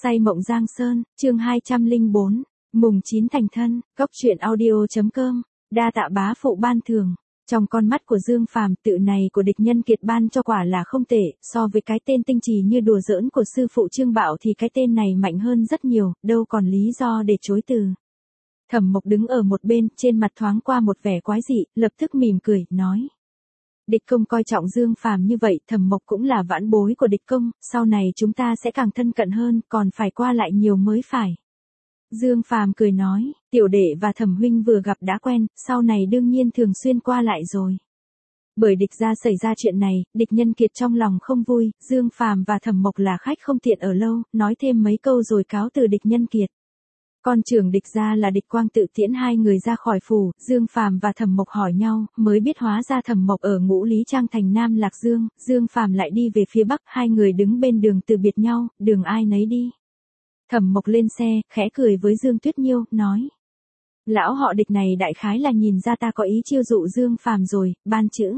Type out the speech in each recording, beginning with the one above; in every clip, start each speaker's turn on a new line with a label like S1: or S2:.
S1: Say mộng Giang Sơn, chương 204, mùng 9 thành thân, cốc truyện audio.com, đa tạ bá phụ ban thưởng. Trong con mắt của Dương Phàm, tự này của địch nhân kiệt ban cho quả là không tệ, so với cái tên tinh trì như đùa giỡn của sư phụ Trương Bạo thì cái tên này mạnh hơn rất nhiều, đâu còn lý do để chối từ. Thẩm Mộc đứng ở một bên, trên mặt thoáng qua một vẻ quái dị, lập tức mỉm cười, nói. Địch công coi trọng Dương Phàm như vậy, Thẩm Mộc cũng là vãn bối của địch công, sau này chúng ta sẽ càng thân cận hơn, còn phải qua lại nhiều mới phải. Dương Phàm cười nói, tiểu đệ và Thẩm huynh vừa gặp đã quen, sau này đương nhiên thường xuyên qua lại rồi. Bởi địch gia xảy ra chuyện này, địch nhân kiệt trong lòng không vui, Dương Phàm và Thẩm Mộc là khách không tiện ở lâu, nói thêm mấy câu rồi cáo từ địch nhân kiệt. Con trưởng địch gia là địch quang tự tiễn hai người ra khỏi phủ, Dương Phàm và Thẩm Mộc hỏi nhau, mới biết hóa ra Thẩm Mộc ở Ngũ Lý Trang thành Nam Lạc Dương, Dương Phàm lại đi về phía Bắc, hai người đứng bên đường từ biệt nhau, đường ai nấy đi. Thẩm Mộc lên xe, khẽ cười với Dương Tuyết Nhiêu, nói. Lão họ địch này đại khái là nhìn ra ta có ý chiêu dụ Dương Phàm rồi, ban chữ.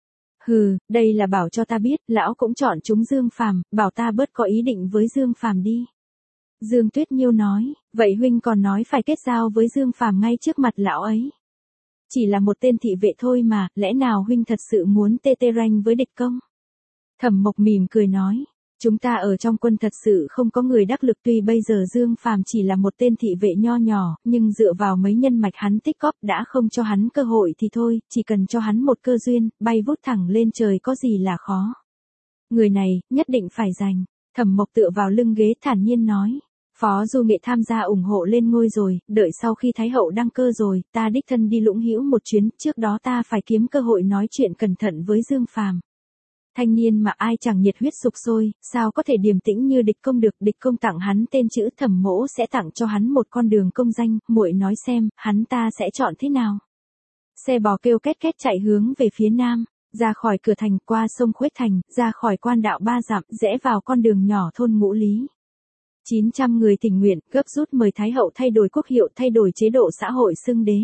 S1: Hừ, đây là bảo cho ta biết, lão cũng chọn chúng Dương Phàm, bảo ta bớt có ý định với Dương Phàm đi. Dương Tuyết Nhiêu nói, vậy huynh còn nói phải kết giao với Dương Phàm ngay trước mặt lão ấy. Chỉ là một tên thị vệ thôi mà, lẽ nào huynh thật sự muốn tê tê ranh với địch công? Thẩm Mộc mỉm cười nói, chúng ta ở trong quân thật sự không có người đắc lực, tuy bây giờ Dương Phàm chỉ là một tên thị vệ nho nhỏ, nhưng dựa vào mấy nhân mạch hắn tích góp đã không cho hắn cơ hội thì thôi, chỉ cần cho hắn một cơ duyên, bay vút thẳng lên trời có gì là khó. Người này, nhất định phải giành. Thẩm Mộc tựa vào lưng ghế thản nhiên nói. Phó Du Nghệ tham gia ủng hộ lên ngôi rồi, đợi sau khi Thái Hậu đăng cơ rồi, ta đích thân đi Lũng Hữu một chuyến, trước đó ta phải kiếm cơ hội nói chuyện cẩn thận với Dương Phàm. Thanh niên mà ai chẳng nhiệt huyết sục sôi, sao có thể điềm tĩnh như địch công được, địch công tặng hắn tên chữ Thẩm mỗ sẽ tặng cho hắn một con đường công danh, muội nói xem, hắn ta sẽ chọn thế nào. Xe bò kêu két két chạy hướng về phía nam. Ra khỏi cửa thành, qua sông Khuếch Thành, ra khỏi quan đạo 3 dặm, rẽ vào con đường nhỏ thôn Ngũ Lý. 900 người tình nguyện, gấp rút mời Thái Hậu thay đổi quốc hiệu, thay đổi chế độ xã hội xưng đế.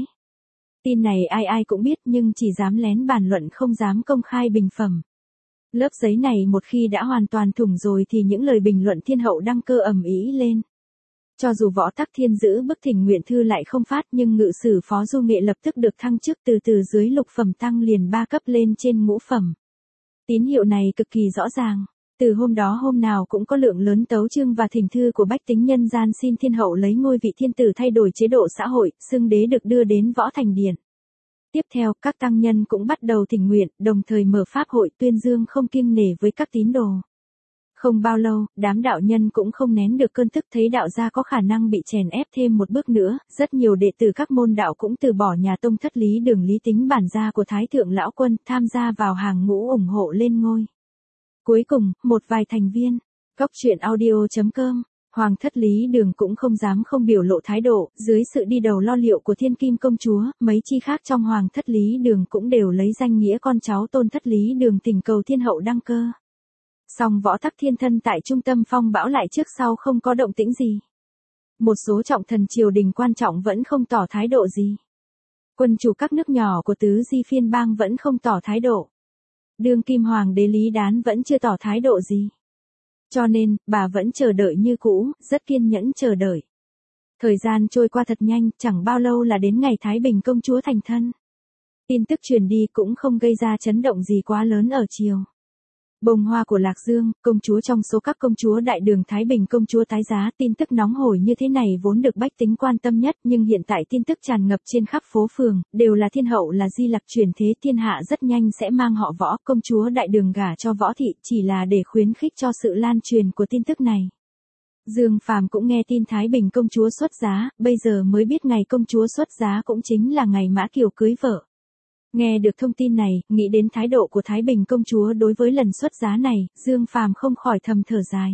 S1: Tin này ai ai cũng biết nhưng chỉ dám lén bàn luận không dám công khai bình phẩm. Lớp giấy này một khi đã hoàn toàn thủng rồi thì những lời bình luận thiên hậu đăng cơ ầm ĩ lên. Cho dù Võ Tắc Thiên giữ bức thỉnh nguyện thư lại không phát nhưng ngự sử Phó Du Nghệ lập tức được thăng chức từ dưới lục phẩm tăng liền 3 cấp lên trên ngũ phẩm. Tín hiệu này cực kỳ rõ ràng. Từ hôm đó hôm nào cũng có lượng lớn tấu chương và thỉnh thư của bách tính nhân gian xin thiên hậu lấy ngôi vị thiên tử thay đổi chế độ xã hội, xưng đế được đưa đến Võ Thành Điện. Tiếp theo, các tăng nhân cũng bắt đầu thỉnh nguyện, đồng thời mở pháp hội tuyên dương không kiêng nể với các tín đồ. Không bao lâu, đám đạo nhân cũng không nén được cơn tức thấy đạo gia có khả năng bị chèn ép thêm một bước nữa, rất nhiều đệ tử các môn đạo cũng từ bỏ nhà tông thất lý đường lý tính bản gia của Thái Thượng Lão Quân, tham gia vào hàng ngũ ủng hộ lên ngôi. Cuối cùng, một vài thành viên, cốc truyện audio.com, Hoàng thất lý đường cũng không dám không biểu lộ thái độ, dưới sự đi đầu lo liệu của Thiên Kim công chúa, mấy chi khác trong Hoàng thất lý đường cũng đều lấy danh nghĩa con cháu tôn thất lý đường thỉnh cầu thiên hậu đăng cơ. Song Võ Tắc Thiên thân tại trung tâm phong bão lại trước sau không có động tĩnh gì. Một số trọng thần triều đình quan trọng vẫn không tỏ thái độ gì. Quân chủ các nước nhỏ của tứ di phiên bang vẫn không tỏ thái độ. Đương kim hoàng đế Lý Đán vẫn chưa tỏ thái độ gì. Cho nên, bà vẫn chờ đợi như cũ, rất kiên nhẫn chờ đợi. Thời gian trôi qua thật nhanh, chẳng bao lâu là đến ngày Thái Bình công chúa thành thân. Tin tức truyền đi cũng không gây ra chấn động gì quá lớn ở triều. Bông hoa của Lạc Dương, công chúa trong số các công chúa đại đường Thái Bình công chúa tái giá, tin tức nóng hổi như thế này vốn được bách tính quan tâm nhất, nhưng hiện tại tin tức tràn ngập trên khắp phố phường, đều là thiên hậu là di lặc truyền thế thiên hạ rất nhanh sẽ mang họ Võ, công chúa đại đường gả cho Võ thị, chỉ là để khuyến khích cho sự lan truyền của tin tức này. Dương Phàm cũng nghe tin Thái Bình công chúa xuất giá, bây giờ mới biết ngày công chúa xuất giá cũng chính là ngày Mã Kiều cưới vợ. Nghe được thông tin này, nghĩ đến thái độ của Thái Bình công chúa đối với lần xuất giá này, Dương Phàm không khỏi thầm thở dài.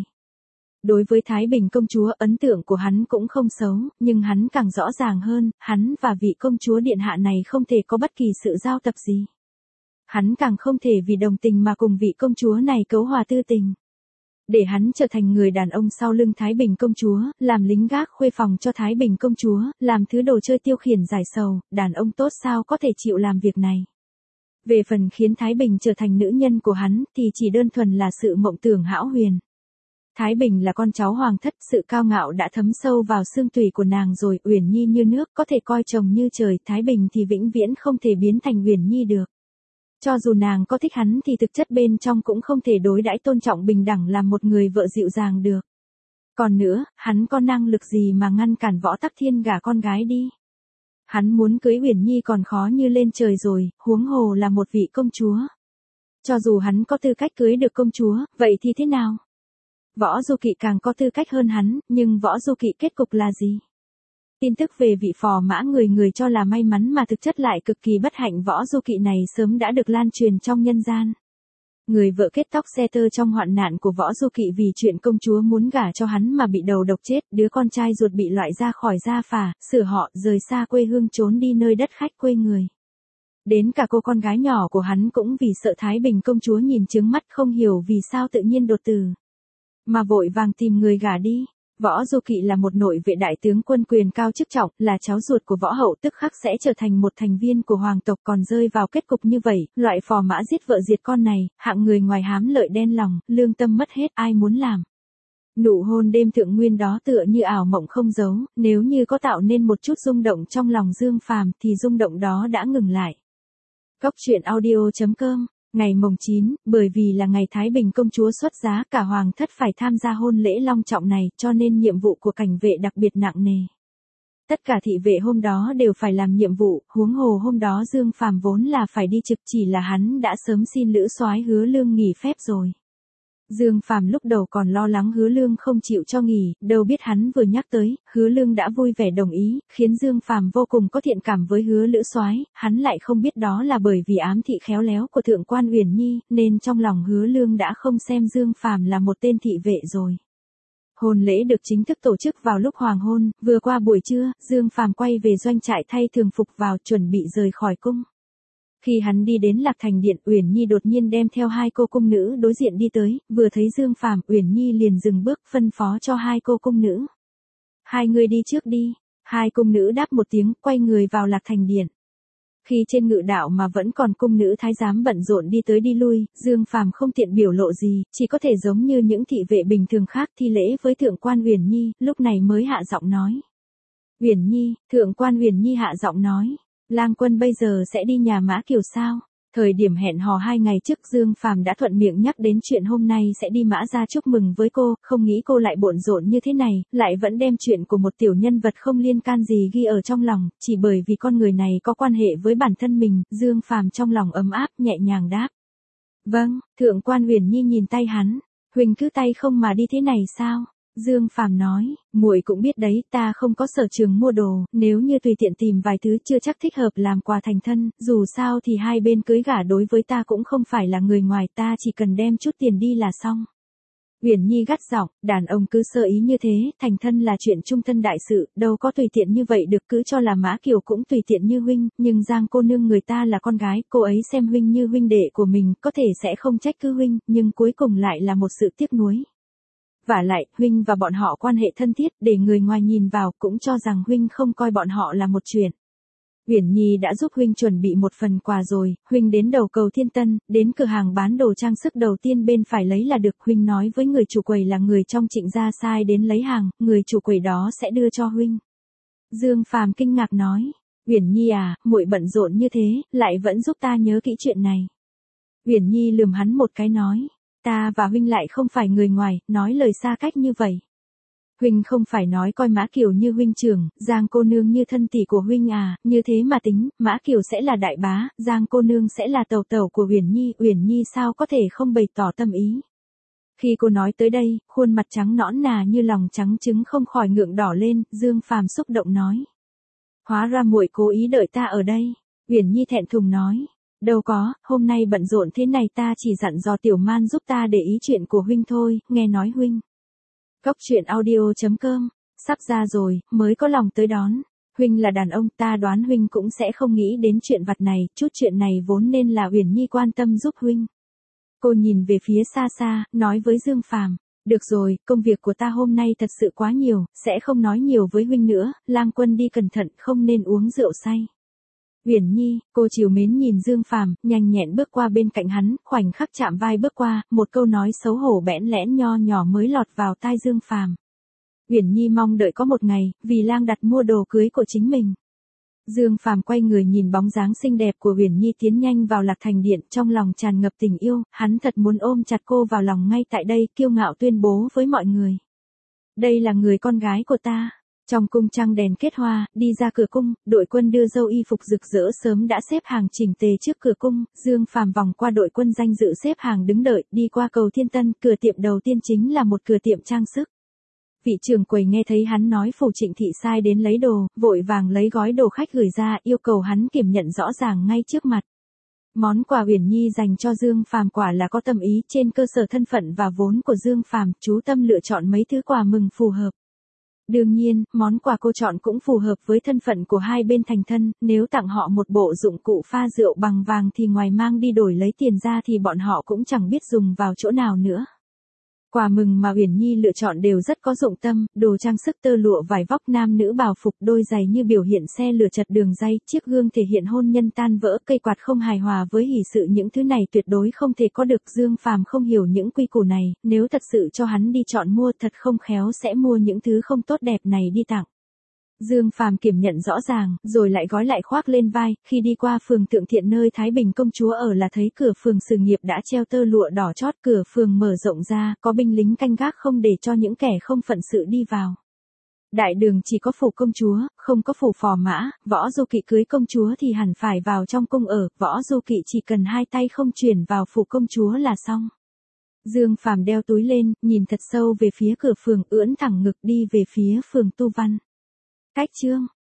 S1: Đối với Thái Bình công chúa, ấn tượng của hắn cũng không xấu, nhưng hắn càng rõ ràng hơn, hắn và vị công chúa điện hạ này không thể có bất kỳ sự giao tập gì. Hắn càng không thể vì đồng tình mà cùng vị công chúa này cấu hòa tư tình. Để hắn trở thành người đàn ông sau lưng Thái Bình công chúa, làm lính gác khuê phòng cho Thái Bình công chúa, làm thứ đồ chơi tiêu khiển giải sầu, đàn ông tốt sao có thể chịu làm việc này. Về phần khiến Thái Bình trở thành nữ nhân của hắn, thì chỉ đơn thuần là sự mộng tưởng hão huyền. Thái Bình là con cháu hoàng thất, sự cao ngạo đã thấm sâu vào xương tủy của nàng rồi, Uyển Nhi như nước, có thể coi chồng như trời, Thái Bình thì vĩnh viễn không thể biến thành Uyển Nhi được. Cho dù nàng có thích hắn thì thực chất bên trong cũng không thể đối đãi tôn trọng bình đẳng làm một người vợ dịu dàng được. Còn nữa, hắn có năng lực gì mà ngăn cản Võ Tắc Thiên gả con gái đi? Hắn muốn cưới Uyển Nhi còn khó như lên trời rồi, huống hồ là một vị công chúa. Cho dù hắn có tư cách cưới được công chúa, vậy thì thế nào? Võ Du Kỵ càng có tư cách hơn hắn, nhưng Võ Du Kỵ kết cục là gì? Tin tức về vị phò mã người cho là may mắn mà thực chất lại cực kỳ bất hạnh Võ Du Kỵ này sớm đã được lan truyền trong nhân gian. Người vợ kết tóc xe tơ trong hoạn nạn của Võ Du Kỵ vì chuyện công chúa muốn gả cho hắn mà bị đầu độc chết, đứa con trai ruột bị loại ra khỏi gia phả, sửa họ, rời xa quê hương trốn đi nơi đất khách quê người. Đến cả cô con gái nhỏ của hắn cũng vì sợ Thái Bình công chúa nhìn trướng mắt không hiểu vì sao tự nhiên đột tử, mà vội vàng tìm người gả đi. Võ Du Kỵ là một nội vệ đại tướng quân quyền cao chức trọng, là cháu ruột của Võ Hậu tức khắc sẽ trở thành một thành viên của hoàng tộc còn rơi vào kết cục như vậy, loại phò mã giết vợ diệt con này, hạng người ngoài hám lợi đen lòng, lương tâm mất hết ai muốn làm. Nụ hôn đêm thượng nguyên đó tựa như ảo mộng không giấu, nếu như có tạo nên một chút rung động trong lòng Dương Phàm thì rung động đó đã ngừng lại. Góc truyện audio.com. Ngày mồng 9, bởi vì là ngày Thái Bình công chúa xuất giá, cả hoàng thất phải tham gia hôn lễ long trọng này, cho nên nhiệm vụ của cảnh vệ đặc biệt nặng nề. Tất cả thị vệ hôm đó đều phải làm nhiệm vụ, huống hồ hôm đó Dương Phàm vốn là phải đi trực, chỉ là hắn đã sớm xin Lữ Soái Hứa Lương nghỉ phép rồi. Dương Phàm lúc đầu còn lo lắng Hứa Lương không chịu cho nghỉ, đâu biết hắn vừa nhắc tới, Hứa Lương đã vui vẻ đồng ý, khiến Dương Phàm vô cùng có thiện cảm với Hứa Lữ Soái, hắn lại không biết đó là bởi vì ám thị khéo léo của thượng quan Uyển Nhi, nên trong lòng Hứa Lương đã không xem Dương Phàm là một tên thị vệ rồi. Hôn lễ được chính thức tổ chức vào lúc hoàng hôn, vừa qua buổi trưa, Dương Phàm quay về doanh trại thay thường phục vào chuẩn bị rời khỏi cung. Khi hắn đi đến Lạc Thành Điện, Uyển Nhi đột nhiên đem theo hai cô cung nữ đối diện đi tới, vừa thấy Dương Phàm, Uyển Nhi liền dừng bước phân phó cho hai cô cung nữ. Hai người đi trước đi. Hai cung nữ đáp một tiếng, quay người vào Lạc Thành Điện. Khi trên ngự đạo mà vẫn còn cung nữ thái giám bận rộn đi tới đi lui, Dương Phàm không tiện biểu lộ gì, chỉ có thể giống như những thị vệ bình thường khác thi lễ với thượng quan Uyển Nhi, lúc này mới hạ giọng nói. Uyển Nhi, thượng quan Uyển Nhi hạ giọng nói. Lang quân bây giờ sẽ đi nhà Mã Kiều sao? Thời điểm hẹn hò 2 ngày trước Dương Phàm đã thuận miệng nhắc đến chuyện hôm nay sẽ đi Mã ra chúc mừng với cô, không nghĩ cô lại bộn rộn như thế này, lại vẫn đem chuyện của một tiểu nhân vật không liên can gì ghi ở trong lòng, chỉ bởi vì con người này có quan hệ với bản thân mình, Dương Phàm trong lòng ấm áp nhẹ nhàng đáp. Vâng, thượng quan Uyển Nhi nhìn tay hắn, huỳnh cứ tay không mà đi thế này sao? Dương Phàm nói, muội cũng biết đấy, ta không có sở trường mua đồ, nếu như tùy tiện tìm vài thứ chưa chắc thích hợp làm quà thành thân, dù sao thì hai bên cưới gả đối với ta cũng không phải là người ngoài, ta chỉ cần đem chút tiền đi là xong. Uyển Nhi gắt giọng, đàn ông cứ sơ ý như thế, thành thân là chuyện trung thân đại sự, đâu có tùy tiện như vậy được, cứ cho là Mã Kiều cũng tùy tiện như huynh, nhưng Giang cô nương người ta là con gái, cô ấy xem huynh như huynh đệ của mình, có thể sẽ không trách cứ huynh, nhưng cuối cùng lại là một sự tiếc nuối. Vả lại, huynh và bọn họ quan hệ thân thiết, để người ngoài nhìn vào cũng cho rằng huynh không coi bọn họ là một chuyện. Uyển Nhi đã giúp huynh chuẩn bị một phần quà rồi, huynh đến đầu cầu Thiên Tân, đến cửa hàng bán đồ trang sức đầu tiên bên phải lấy là được, huynh nói với người chủ quầy là người trong Trịnh gia sai đến lấy hàng, người chủ quầy đó sẽ đưa cho huynh. Dương Phàm kinh ngạc nói, Uyển Nhi à, muội bận rộn như thế, lại vẫn giúp ta nhớ kỹ chuyện này. Uyển Nhi lườm hắn một cái nói. Ta và huynh lại không phải người ngoài, nói lời xa cách như vậy. Huynh không phải nói coi Mã Kiều như huynh trưởng, Giang cô nương như thân tỷ của huynh à, như thế mà tính, Mã Kiều sẽ là đại bá, Giang cô nương sẽ là tẩu tẩu của Uyển Nhi sao có thể không bày tỏ tâm ý. Khi cô nói tới đây, khuôn mặt trắng nõn nà như lòng trắng trứng không khỏi ngượng đỏ lên, Dương Phàm xúc động nói. Hóa ra muội cố ý đợi ta ở đây. Uyển Nhi thẹn thùng nói. Đâu có, hôm nay bận rộn thế này ta chỉ dặn dò Tiểu Man giúp ta để ý chuyện của huynh thôi, nghe nói huynh. Góc truyện audio.com, sắp ra rồi, mới có lòng tới đón. Huynh là đàn ông, ta đoán huynh cũng sẽ không nghĩ đến chuyện vặt này, chút chuyện này vốn nên là Uyển Nhi quan tâm giúp huynh. Cô nhìn về phía xa xa, nói với Dương Phàm, được rồi, công việc của ta hôm nay thật sự quá nhiều, sẽ không nói nhiều với huynh nữa, Lang quân đi cẩn thận, không nên uống rượu say. Uyển Nhi, cô trìu mến nhìn Dương Phàm, nhanh nhẹn bước qua bên cạnh hắn, khoảnh khắc chạm vai bước qua, một câu nói xấu hổ bẽn lẽn nho nhỏ mới lọt vào tai Dương Phàm. Uyển Nhi mong đợi có một ngày, vì Lang đặt mua đồ cưới của chính mình. Dương Phàm quay người nhìn bóng dáng xinh đẹp của Uyển Nhi tiến nhanh vào Lạc Thành Điện, trong lòng tràn ngập tình yêu, hắn thật muốn ôm chặt cô vào lòng ngay tại đây, kiêu ngạo tuyên bố với mọi người. Đây là người con gái của ta. Trong cung trăng đèn kết hoa, đi ra cửa cung, đội quân đưa dâu y phục rực rỡ sớm đã xếp hàng chỉnh tề trước cửa cung, Dương Phàm vòng qua đội quân danh dự xếp hàng đứng đợi, đi qua cầu Thiên Tân, cửa tiệm đầu tiên chính là một cửa tiệm trang sức. Vị trưởng quầy nghe thấy hắn nói Phủ Trịnh thị sai đến lấy đồ, vội vàng lấy gói đồ khách gửi ra, yêu cầu hắn kiểm nhận rõ ràng ngay trước mặt. Món quà Uyển Nhi dành cho Dương Phàm quả là có tâm ý, trên cơ sở thân phận và vốn của Dương Phàm, chú tâm lựa chọn mấy thứ quà mừng phù hợp. Đương nhiên, món quà cô chọn cũng phù hợp với thân phận của hai bên thành thân, nếu tặng họ một bộ dụng cụ pha rượu bằng vàng thì ngoài mang đi đổi lấy tiền ra thì bọn họ cũng chẳng biết dùng vào chỗ nào nữa. Quà mừng mà Uyển Nhi lựa chọn đều rất có dụng tâm, đồ trang sức tơ lụa vải vóc nam nữ bào phục, đôi giày như biểu hiện xe lửa chật đường ray, chiếc gương thể hiện hôn nhân tan vỡ, cây quạt không hài hòa với hỷ sự, những thứ này tuyệt đối không thể có được. Dương Phàm không hiểu những quy củ này, nếu thật sự cho hắn đi chọn mua thật không khéo sẽ mua những thứ không tốt đẹp này đi tặng. Dương Phàm kiểm nhận rõ ràng, rồi lại gói lại khoác lên vai, khi đi qua phường Thượng Thiện nơi Thái Bình công chúa ở là thấy cửa phường Sự Nghiệp đã treo tơ lụa đỏ chót, cửa phường mở rộng ra, có binh lính canh gác không để cho những kẻ không phận sự đi vào. Đại đường chỉ có phủ công chúa, không có phủ phò mã, Võ Du Kỵ cưới công chúa thì hẳn phải vào trong cung ở, Võ Du Kỵ chỉ cần hai tay không chuyển vào phủ công chúa là xong. Dương Phàm đeo túi lên, nhìn thật sâu về phía cửa phường, ưỡn thẳng ngực đi về phía phường Tu Văn. Cách chương